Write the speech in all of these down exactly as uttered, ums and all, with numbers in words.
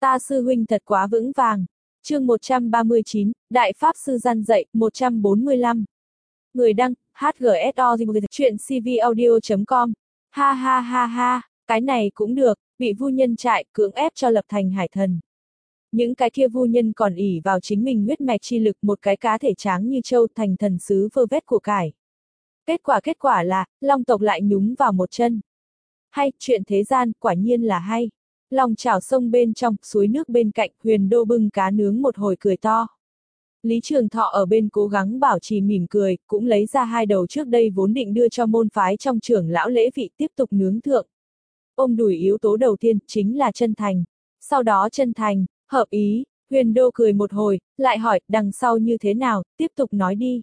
Ta sư huynh thật quá vững vàng. Chương một trăm ba mươi chín, Đại Pháp Sư gian dạy, một trăm bốn mươi lăm. Người đăng, hát giê ét o chuyện c v audio chấm com. Ha ha ha ha, cái này cũng được, bị vu nhân trại, cưỡng ép cho lập thành hải thần. Những cái kia vu nhân còn ỷ vào chính mình huyết mạch chi lực, một cái cá thể tráng như trâu thành thần sứ vơ vét của cải. Kết quả kết quả là, Long tộc lại nhúng vào một chân. Hay, chuyện thế gian, quả nhiên là hay. Lòng chảo sông bên trong, suối nước bên cạnh, Huyền Đô bưng cá nướng một hồi cười to. Lý Trường Thọ ở bên cố gắng bảo trì mỉm cười, cũng lấy ra hai đầu trước đây vốn định đưa cho môn phái trong trưởng lão lễ vị tiếp tục nướng thượng. Ôm đùi yếu tố đầu tiên, chính là chân thành. Sau đó chân thành, hợp ý, Huyền Đô cười một hồi, lại hỏi, đằng sau như thế nào, tiếp tục nói đi.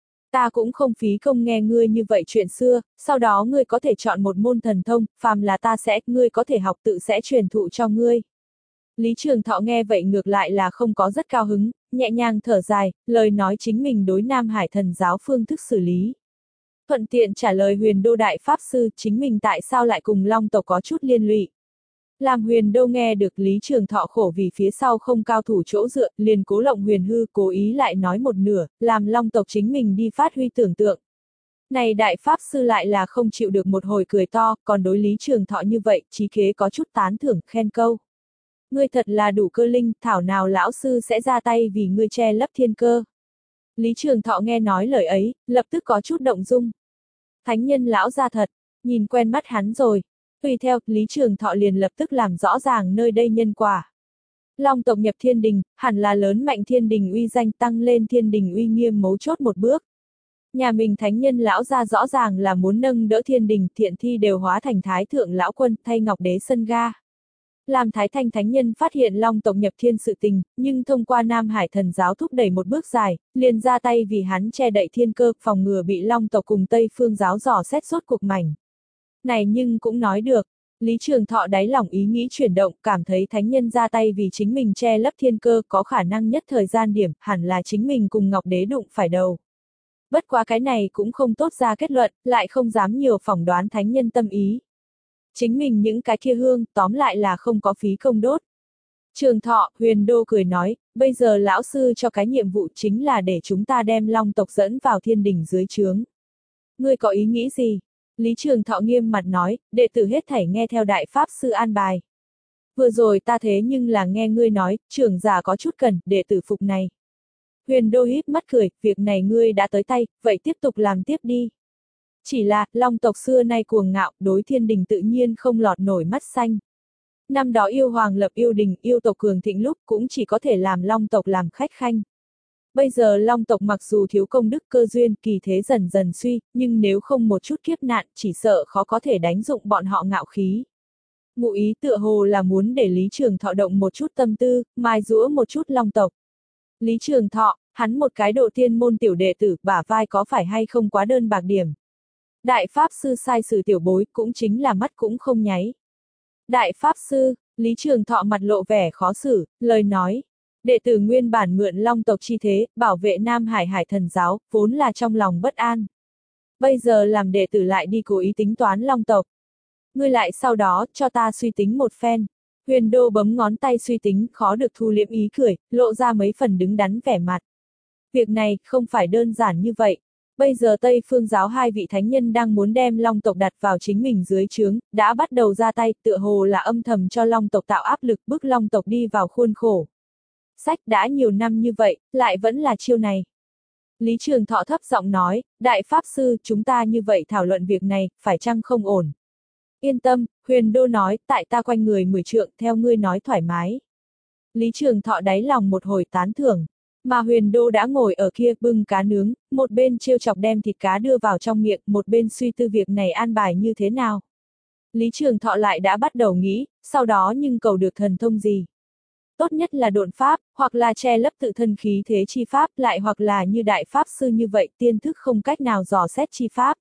Ta cũng không phí công nghe ngươi như vậy chuyện xưa, sau đó ngươi có thể chọn một môn thần thông, phàm là ta sẽ, ngươi có thể học tự sẽ truyền thụ cho ngươi. Lý Trường Thọ nghe vậy ngược lại là không có rất cao hứng, nhẹ nhàng thở dài, lời nói chính mình đối Nam Hải thần giáo phương thức xử lý. Thuận tiện trả lời Huyền Đô Đại Pháp Sư chính mình tại sao lại cùng Long tộc có chút liên lụy. Làm Huyền Đô nghe được Lý Trường Thọ khổ vì phía sau không cao thủ chỗ dựa, liền cố lộng huyền hư, cố ý lại nói một nửa, làm Long tộc chính mình đi phát huy tưởng tượng. Này Đại Pháp Sư lại là không chịu được một hồi cười to, còn đối Lý Trường Thọ như vậy, trí kế có chút tán thưởng, khen câu. Ngươi thật là đủ cơ linh, thảo nào lão sư sẽ ra tay vì ngươi che lấp thiên cơ. Lý Trường Thọ nghe nói lời ấy, lập tức có chút động dung. Thánh nhân lão ra thật, nhìn quen mắt hắn rồi. Tùy theo, Lý Trường Thọ liền lập tức làm rõ ràng nơi đây nhân quả. Long tộc nhập thiên đình, hẳn là lớn mạnh thiên đình uy danh, tăng lên thiên đình uy nghiêm mấu chốt một bước. Nhà mình thánh nhân lão ra rõ ràng là muốn nâng đỡ thiên đình, thiện thi đều hóa thành thái thượng lão quân, thay ngọc đế sân ga. Làm Thái Thanh Thánh Nhân phát hiện Long tộc nhập thiên sự tình, nhưng thông qua Nam Hải thần giáo thúc đẩy một bước dài, liền ra tay vì hắn che đậy thiên cơ, phòng ngừa bị Long tộc cùng Tây Phương giáo dò xét suốt cuộc mảnh. Này nhưng cũng nói được, Lý Trường Thọ đáy lòng ý nghĩ chuyển động, cảm thấy Thánh Nhân ra tay vì chính mình che lấp thiên cơ, có khả năng nhất thời gian điểm, hẳn là chính mình cùng Ngọc Đế đụng phải đầu. Bất quá cái này cũng không tốt ra kết luận, lại không dám nhiều phỏng đoán Thánh Nhân tâm ý. Chính mình những cái kia hương, tóm lại là không có phí công đốt. Trường Thọ, Huyền Đô cười nói, bây giờ lão sư cho cái nhiệm vụ chính là để chúng ta đem Long tộc dẫn vào thiên đình dưới trướng. Ngươi có ý nghĩ gì? Lý Trường Thọ nghiêm mặt nói, đệ tử hết thảy nghe theo Đại Pháp Sư an bài. Vừa rồi ta thế nhưng là nghe ngươi nói, trưởng giả có chút cần, đệ tử phục này. Huyền Đô híp mắt cười, việc này ngươi đã tới tay, vậy tiếp tục làm tiếp đi. Chỉ là, Long tộc xưa nay cuồng ngạo, đối thiên đình tự nhiên không lọt nổi mắt xanh. Năm đó yêu hoàng lập yêu đình, yêu tộc cường thịnh lúc cũng chỉ có thể làm Long tộc làm khách khanh. Bây giờ Long tộc mặc dù thiếu công đức cơ duyên, kỳ thế dần dần suy, nhưng nếu không một chút kiếp nạn, chỉ sợ khó có thể đánh dụng bọn họ ngạo khí. Ngụ ý tựa hồ là muốn để Lý Trường Thọ động một chút tâm tư, mài giũa một chút Long tộc. Lý Trường Thọ, hắn một cái độ tiên môn tiểu đệ tử, bả vai có phải hay không quá đơn bạc điểm. Đại Pháp Sư sai sử tiểu bối, cũng chính là mắt cũng không nháy. Đại Pháp Sư, Lý Trường Thọ mặt lộ vẻ khó xử, lời nói. Đệ tử nguyên bản mượn Long tộc chi thế, bảo vệ Nam Hải Hải thần giáo, vốn là trong lòng bất an. Bây giờ làm đệ tử lại đi cố ý tính toán Long tộc. Ngươi lại sau đó, cho ta suy tính một phen. Huyền Đô bấm ngón tay suy tính, khó được thu liễm ý cười, lộ ra mấy phần đứng đắn vẻ mặt. Việc này, không phải đơn giản như vậy. Bây giờ Tây Phương giáo hai vị thánh nhân đang muốn đem Long tộc đặt vào chính mình dưới trướng, đã bắt đầu ra tay, tựa hồ là âm thầm cho Long tộc tạo áp lực, bức Long tộc đi vào khuôn khổ. Sách đã nhiều năm như vậy, lại vẫn là chiêu này. Lý Trường Thọ thấp giọng nói, Đại Pháp Sư, chúng ta như vậy thảo luận việc này, phải chăng không ổn? Yên tâm, Huyền Đô nói, tại ta quanh người mười trượng, theo ngươi nói thoải mái. Lý Trường Thọ đáy lòng một hồi tán thưởng. Mà Huyền Đô đã ngồi ở kia bưng cá nướng, một bên trêu chọc đem thịt cá đưa vào trong miệng, một bên suy tư việc này an bài như thế nào. Lý Trường Thọ lại đã bắt đầu nghĩ, sau đó nhưng cầu được thần thông gì. Tốt nhất là độn pháp, hoặc là che lấp tự thân khí thế chi pháp, lại hoặc là như Đại Pháp Sư như vậy tiên thức không cách nào dò xét chi pháp.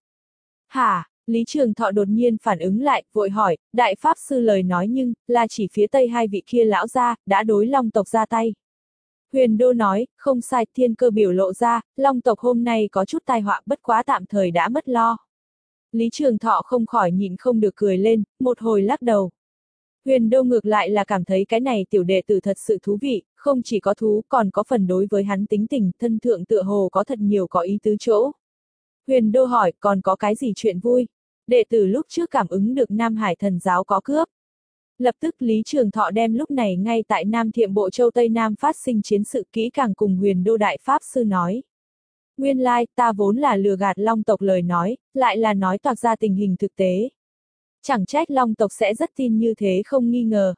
Hả? Lý Trường Thọ đột nhiên phản ứng lại, vội hỏi, Đại Pháp Sư lời nói nhưng, là chỉ phía Tây hai vị kia lão gia, đã đối Long tộc ra tay. Huyền Đô nói, không sai, thiên cơ biểu lộ ra, Long tộc hôm nay có chút tai họa, bất quá tạm thời đã mất lo. Lý Trường Thọ không khỏi nhịn không được cười lên, một hồi lắc đầu. Huyền Đô ngược lại là cảm thấy cái này tiểu đệ tử thật sự thú vị, không chỉ có thú còn có phần đối với hắn tính tình, thân thượng tựa hồ có thật nhiều có ý tứ chỗ. Huyền Đô hỏi, còn có cái gì chuyện vui? Đệ tử lúc trước cảm ứng được Nam Hải thần giáo có cướp. Lập tức Lý Trường Thọ đem lúc này ngay tại Nam Thiệm Bộ Châu Tây Nam phát sinh chiến sự kỹ càng cùng Huyền Đô Đại Pháp Sư nói. Nguyên lai, ta vốn là lừa gạt Long tộc lời nói, lại là nói toạc ra tình hình thực tế. Chẳng trách Long tộc sẽ rất tin như thế không nghi ngờ.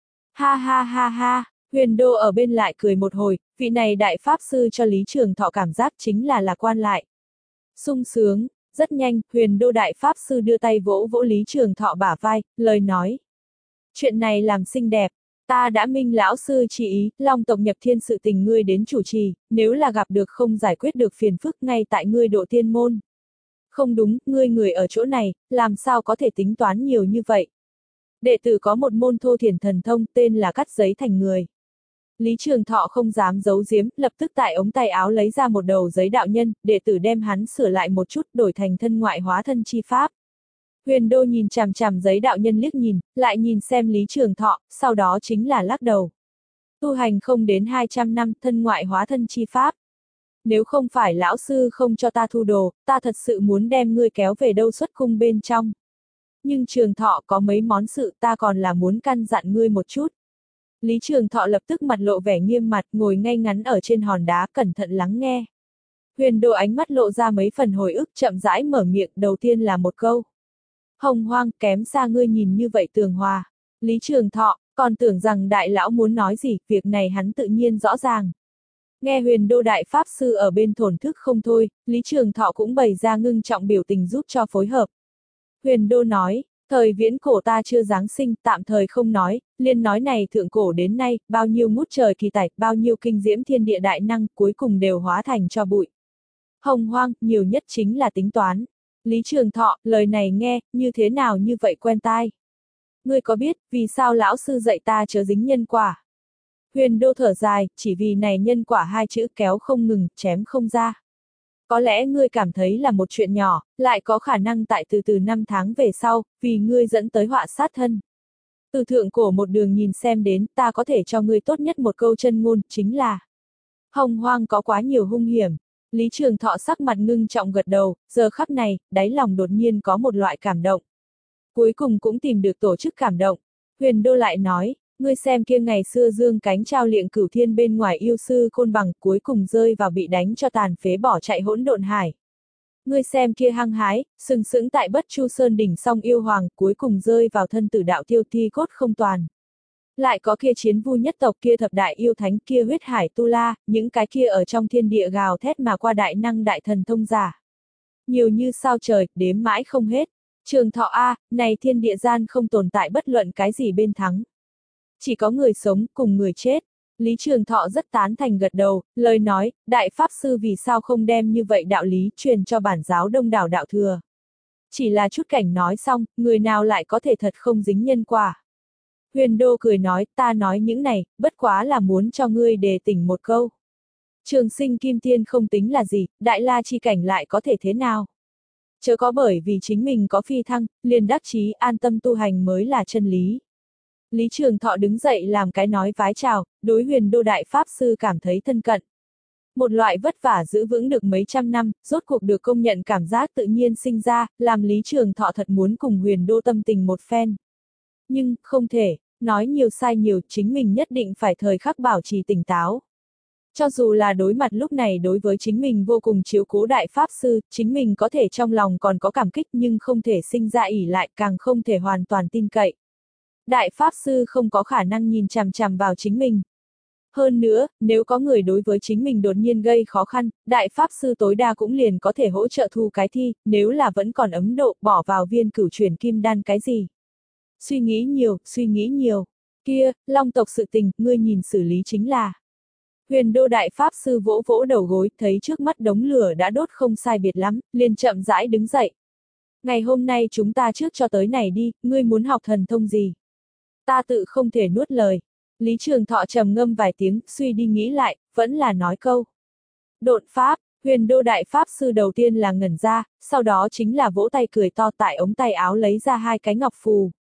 Ha ha ha ha, Huyền Đô ở bên lại cười một hồi, vị này Đại Pháp Sư cho Lý Trường Thọ cảm giác chính là lạc quan lại. Sung sướng, rất nhanh, Huyền Đô Đại Pháp Sư đưa tay vỗ vỗ Lý Trường Thọ bả vai, lời nói. Chuyện này làm xinh đẹp, ta đã minh lão sư chỉ ý, Long tộc nhập thiên sự tình ngươi đến chủ trì, nếu là gặp được không giải quyết được phiền phức ngay tại ngươi độ tiên môn. Không đúng, ngươi người ở chỗ này, làm sao có thể tính toán nhiều như vậy. Đệ tử có một môn thô thiển thần thông tên là cắt giấy thành người. Lý Trường Thọ không dám giấu giếm, lập tức tại ống tay áo lấy ra một đầu giấy đạo nhân, đệ tử đem hắn sửa lại một chút đổi thành thân ngoại hóa thân chi pháp. Huyền Đô nhìn chằm chằm giấy đạo nhân liếc nhìn, lại nhìn xem Lý Trường Thọ, sau đó chính là lắc đầu. Tu hành không đến hai trăm năm, thân ngoại hóa thân chi pháp. Nếu không phải lão sư không cho ta thu đồ, ta thật sự muốn đem ngươi kéo về đâu xuất cung bên trong. Nhưng Trường Thọ có mấy món sự ta còn là muốn căn dặn ngươi một chút. Lý Trường Thọ lập tức mặt lộ vẻ nghiêm mặt, ngồi ngay ngắn ở trên hòn đá cẩn thận lắng nghe. Huyền Đô ánh mắt lộ ra mấy phần hồi ức, chậm rãi mở miệng, đầu tiên là một câu. Hồng hoang, kém xa ngươi nhìn như vậy tường hòa. Lý Trường Thọ, còn tưởng rằng đại lão muốn nói gì, việc này hắn tự nhiên rõ ràng. Nghe Huyền Đô Đại Pháp Sư ở bên thổn thức không thôi, Lý Trường Thọ cũng bày ra ngưng trọng biểu tình giúp cho phối hợp. Huyền Đô nói, thời viễn cổ ta chưa giáng sinh, tạm thời không nói, liên nói này thượng cổ đến nay, bao nhiêu ngút trời kỳ tài, bao nhiêu kinh diễm thiên địa đại năng, cuối cùng đều hóa thành cho bụi. Hồng hoang, nhiều nhất chính là tính toán. Lý Trường Thọ, lời này nghe, như thế nào như vậy quen tai. Ngươi có biết, vì sao lão sư dạy ta chớ dính nhân quả? Huyền Đô thở dài, chỉ vì này nhân quả hai chữ kéo không ngừng, chém không ra. Có lẽ ngươi cảm thấy là một chuyện nhỏ, lại có khả năng tại từ từ năm tháng về sau, vì ngươi dẫn tới họa sát thân. Từ thượng cổ một đường nhìn xem đến, ta có thể cho ngươi tốt nhất một câu chân ngôn, chính là hồng hoang có quá nhiều hung hiểm. Lý Trường Thọ sắc mặt ngưng trọng gật đầu, giờ khắc này, đáy lòng đột nhiên có một loại cảm động. Cuối cùng cũng tìm được tổ chức cảm động. Huyền Đô lại nói, ngươi xem kia ngày xưa dương cánh trao liệng cửu thiên bên ngoài yêu sư Côn Bằng cuối cùng rơi vào bị đánh cho tàn phế bỏ chạy hỗn độn hải. Ngươi xem kia hăng hái, sừng sững tại Bất Chu Sơn đỉnh song yêu hoàng cuối cùng rơi vào thân tử đạo tiêu thi cốt không toàn. Lại có kia chiến vu nhất tộc kia thập đại yêu thánh kia huyết hải tu la, những cái kia ở trong thiên địa gào thét mà qua đại năng đại thần thông giả. Nhiều như sao trời, đếm mãi không hết. Trường Thọ A, này thiên địa gian không tồn tại bất luận cái gì bên thắng. Chỉ có người sống cùng người chết. Lý Trường Thọ rất tán thành gật đầu, lời nói, Đại Pháp Sư vì sao không đem như vậy đạo lý truyền cho bản giáo đông đảo đạo thừa. Chỉ là chút cảnh nói xong, người nào lại có thể thật không dính nhân quả. Huyền Đô cười nói, ta nói những này, bất quá là muốn cho ngươi đề tỉnh một câu. Trường sinh kim tiên không tính là gì, đại la chi cảnh lại có thể thế nào? Chớ có bởi vì chính mình có phi thăng, liền đắc chí an tâm tu hành mới là chân lý. Lý Trường Thọ đứng dậy làm cái nói vái chào, đối Huyền Đô Đại Pháp Sư cảm thấy thân cận. Một loại vất vả giữ vững được mấy trăm năm, rốt cuộc được công nhận cảm giác tự nhiên sinh ra, làm Lý Trường Thọ thật muốn cùng Huyền Đô tâm tình một phen. Nhưng, không thể, nói nhiều sai nhiều, chính mình nhất định phải thời khắc bảo trì tỉnh táo. Cho dù là đối mặt lúc này đối với chính mình vô cùng chiếu cố Đại Pháp Sư, chính mình có thể trong lòng còn có cảm kích nhưng không thể sinh ra ỷ lại, càng không thể hoàn toàn tin cậy. Đại Pháp Sư không có khả năng nhìn chằm chằm vào chính mình. Hơn nữa, nếu có người đối với chính mình đột nhiên gây khó khăn, Đại Pháp Sư tối đa cũng liền có thể hỗ trợ thu cái thi, nếu là vẫn còn ấm độ, bỏ vào viên cửu chuyển kim đan cái gì. Suy nghĩ nhiều, suy nghĩ nhiều. Kia, Long tộc sự tình, ngươi nhìn xử lý chính là. Huyền Đô Đại Pháp Sư vỗ vỗ đầu gối, thấy trước mắt đống lửa đã đốt không sai biệt lắm, liền chậm rãi đứng dậy. Ngày hôm nay chúng ta trước cho tới này đi, ngươi muốn học thần thông gì? Ta tự không thể nuốt lời. Lý Trường Thọ trầm ngâm vài tiếng, suy đi nghĩ lại, vẫn là nói câu. Độn Pháp, Huyền Đô Đại Pháp Sư đầu tiên là ngẩn ra, sau đó chính là vỗ tay cười to tại ống tay áo lấy ra hai cái ngọc phù.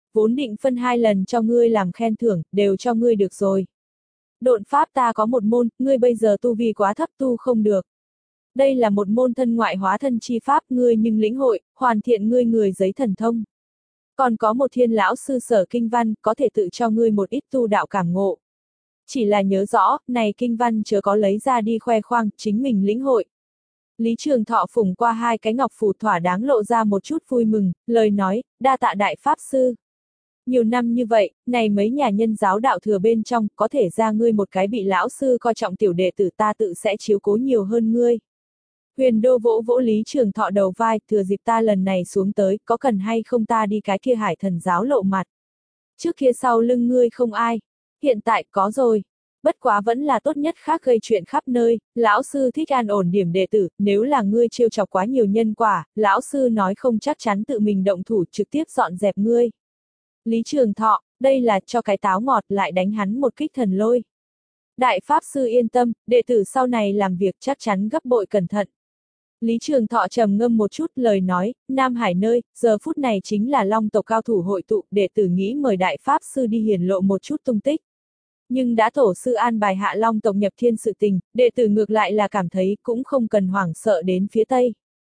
vốn định phân hai lần cho ngươi làm khen thưởng, đều cho ngươi được rồi. Độn pháp ta có một môn, ngươi bây giờ tu vi quá thấp tu không được. Đây là một môn thân ngoại hóa thân chi pháp, ngươi nhưng lĩnh hội, hoàn thiện ngươi người giấy thần thông. Còn có một thiên lão sư sở kinh văn, có thể tự cho ngươi một ít tu đạo cảm ngộ. Chỉ là nhớ rõ, này kinh văn chớ có lấy ra đi khoe khoang, chính mình lĩnh hội. Lý Trường Thọ phủng qua hai cái ngọc phù thỏa đáng lộ ra một chút vui mừng, lời nói, đa tạ đại pháp sư. Nhiều năm như vậy, này mấy nhà nhân giáo đạo thừa bên trong, có thể ra ngươi một cái bị lão sư coi trọng tiểu đệ tử ta tự sẽ chiếu cố nhiều hơn ngươi. Huyền Đô vỗ vỗ Lý Trường Thọ đầu vai, thừa dịp ta lần này xuống tới, có cần hay không ta đi cái kia hải thần giáo lộ mặt. Trước kia sau lưng ngươi không ai, hiện tại có rồi. Bất quá vẫn là tốt nhất khác gây chuyện khắp nơi, lão sư thích an ổn điểm đệ tử, nếu là ngươi trêu chọc quá nhiều nhân quả, lão sư nói không chắc chắn tự mình động thủ trực tiếp dọn dẹp ngươi. Lý Trường Thọ, đây là cho cái táo ngọt lại đánh hắn một kích thần lôi. Đại pháp sư yên tâm, đệ tử sau này làm việc chắc chắn gấp bội cẩn thận. Lý Trường Thọ trầm ngâm một chút lời nói, Nam Hải nơi, giờ phút này chính là Long tộc cao thủ hội tụ, đệ tử nghĩ mời đại pháp sư đi hiển lộ một chút tung tích. Nhưng đã tổ sư an bài hạ Long tộc nhập thiên sự tình, đệ tử ngược lại là cảm thấy cũng không cần hoảng sợ đến phía Tây.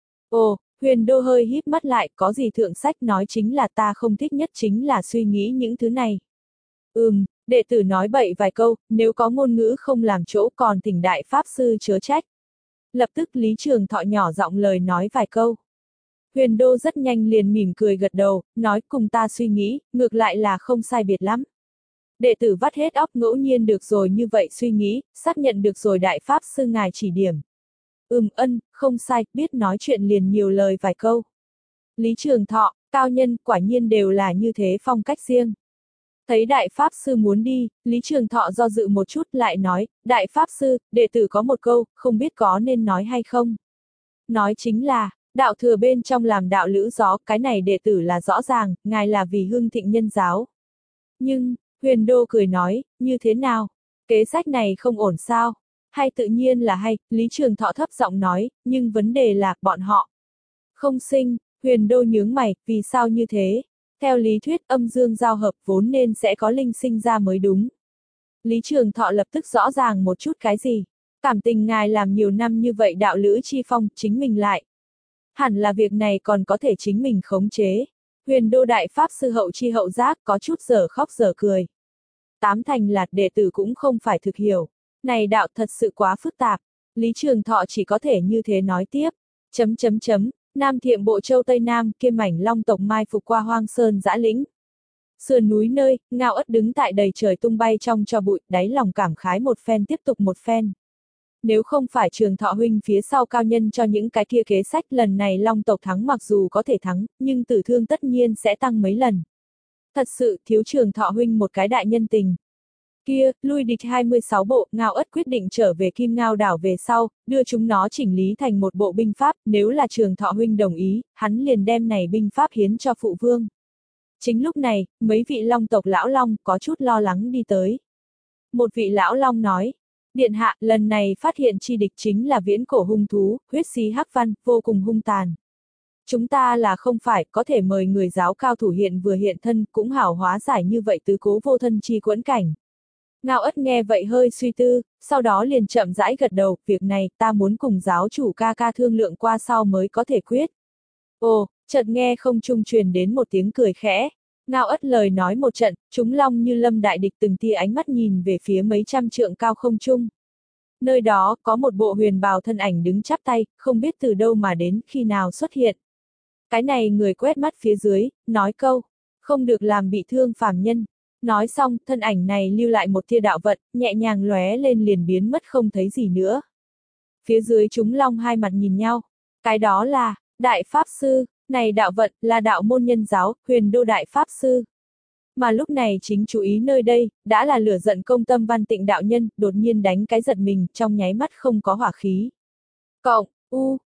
Ồ, Huyền Đô hơi híp mắt lại, có gì thượng sách nói chính là ta không thích nhất chính là suy nghĩ những thứ này. Ừm, đệ tử nói bậy vài câu, nếu có ngôn ngữ không làm chỗ còn thỉnh đại pháp sư chớ trách. Lập tức Lý Trường Thọ nhỏ giọng lời nói vài câu. Huyền Đô rất nhanh liền mỉm cười gật đầu, nói cùng ta suy nghĩ, ngược lại là không sai biệt lắm. Đệ tử vắt hết óc ngẫu nhiên được rồi như vậy suy nghĩ, xác nhận được rồi đại pháp sư ngài chỉ điểm. Ừm ân, không sai, biết nói chuyện liền nhiều lời vài câu. Lý Trường Thọ, cao nhân, quả nhiên đều là như thế phong cách riêng. Thấy đại pháp sư muốn đi, Lý Trường Thọ do dự một chút lại nói, đại pháp sư, đệ tử có một câu, không biết có nên nói hay không. Nói chính là, đạo thừa bên trong làm đạo lữ gió, cái này đệ tử là rõ ràng, ngài là vì hưng thịnh nhân giáo. Nhưng, Huyền Đô cười nói, như thế nào? Kế sách này không ổn sao? Hay tự nhiên là hay, Lý Trường Thọ thấp giọng nói, nhưng vấn đề là, bọn họ không sinh. Huyền Đô nhướng mày, vì sao như thế? Theo lý thuyết âm dương giao hợp vốn nên sẽ có linh sinh ra mới đúng. Lý Trường Thọ lập tức rõ ràng một chút cái gì? Cảm tình ngài làm nhiều năm như vậy đạo lữ chi phong, chính mình lại. Hẳn là việc này còn có thể chính mình khống chế. Huyền Đô đại pháp sư hậu chi hậu giác có chút giờ khóc giờ cười. Tám thành là đệ tử cũng không phải thực hiểu. Này đạo thật sự quá phức tạp. Lý Trường Thọ chỉ có thể như thế nói tiếp. Chấm chấm chấm. Nam Thiệm Bộ Châu Tây Nam, kia mảnh Long tộc mai phục qua hoang sơn dã lĩnh. Sườn núi nơi, Ngao Ất đứng tại đầy trời tung bay trong cho bụi, đáy lòng cảm khái một phen tiếp tục một phen. Nếu không phải Trường Thọ huynh phía sau cao nhân cho những cái kia kế sách, lần này Long tộc thắng mặc dù có thể thắng, nhưng tử thương tất nhiên sẽ tăng mấy lần. Thật sự thiếu Trường Thọ huynh một cái đại nhân tình. Kia, lui địch hai mươi sáu bộ, Ngao Ất quyết định trở về Kim Ngao đảo về sau, đưa chúng nó chỉnh lý thành một bộ binh pháp, nếu là Trường Thọ huynh đồng ý, hắn liền đem này binh pháp hiến cho phụ vương. Chính lúc này, mấy vị Long tộc lão Long có chút lo lắng đi tới. Một vị lão Long nói, điện hạ, lần này phát hiện chi địch chính là viễn cổ hung thú, huyết xí hắc văn, vô cùng hung tàn. Chúng ta là không phải, có thể mời người giáo cao thủ hiện vừa hiện thân, cũng hảo hóa giải như vậy tứ cố vô thân chi quẫn cảnh. Ngao Ất nghe vậy hơi suy tư, sau đó liền chậm rãi gật đầu, việc này ta muốn cùng giáo chủ ca ca thương lượng qua sau mới có thể quyết. Ồ, chợt nghe không trung truyền đến một tiếng cười khẽ. Ngao Ất lời nói một trận, chúng long như lâm đại địch từng tia ánh mắt nhìn về phía mấy trăm trượng cao không trung. Nơi đó, có một bộ huyền bào thân ảnh đứng chắp tay, không biết từ đâu mà đến, khi nào xuất hiện. Cái này người quét mắt phía dưới, nói câu, không được làm bị thương phàm nhân. Nói xong, thân ảnh này lưu lại một tia đạo vận, nhẹ nhàng lóe lên liền biến mất không thấy gì nữa. Phía dưới chúng long hai mặt nhìn nhau. Cái đó là, đại pháp sư, này đạo vận, là đạo môn nhân giáo, Huyền Đô đại pháp sư. Mà lúc này chính chú ý nơi đây, đã là lửa giận công tâm văn tịnh đạo nhân, đột nhiên đánh cái giật mình, trong nháy mắt không có hỏa khí. Cộng, u,